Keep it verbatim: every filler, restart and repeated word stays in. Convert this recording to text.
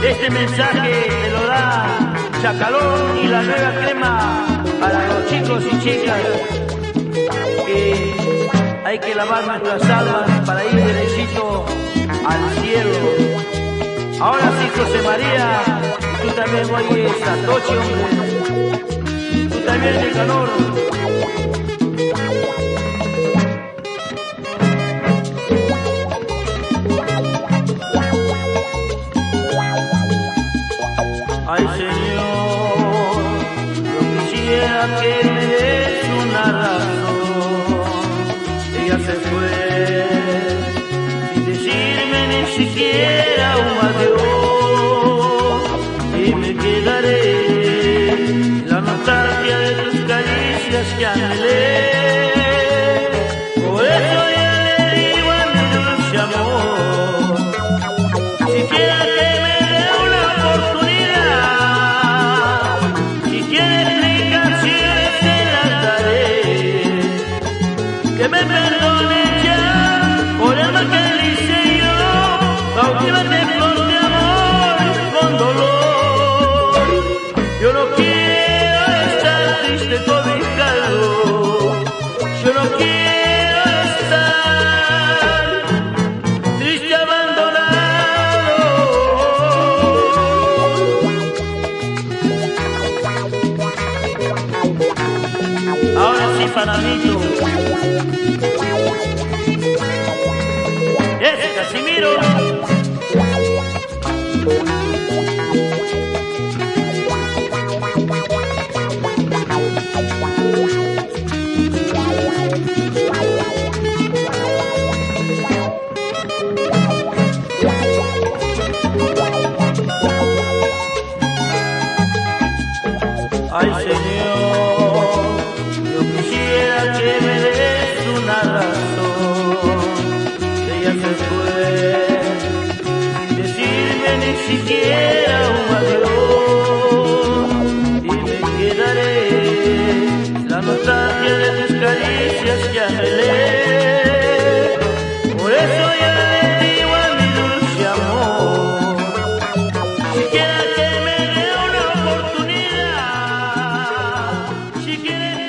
Este mensaje te lo da Chacalón y la nueva crema para los chicos y chicas, que hay que lavar nuestras almas para ir derechito al cielo. Ahora sí, José María, tú también oyes a Tochi, hombre. Tú también de calor. Ay, Señor, yo quisiera que me des una razón. Ella se fue sin decirme ni siquiera un adiós, y me quedaré la nostalgia de tus caricias que anhelé. Por eso ya le digo a mi dulce amor, siquiera que me dé una oportunidad, si quiere explicaciones se las daré, que me perdone ya por el mal que le hice yo, cautivate flor de amor con dolor. Yo no quiero estar triste cobijado, yo no quiero estar triste abandonado. Ahora sí, Panamito, es Casimiro. Ay, Señor, yo quisiera que me des una razón. Ella se fue sin decirme ni siquiera un adiós, y me quedaré la nostalgia de tus caricias que anhelé. Por eso ya le digo a mi dulce amor, siquiera que me dé una oportunidad, si quieres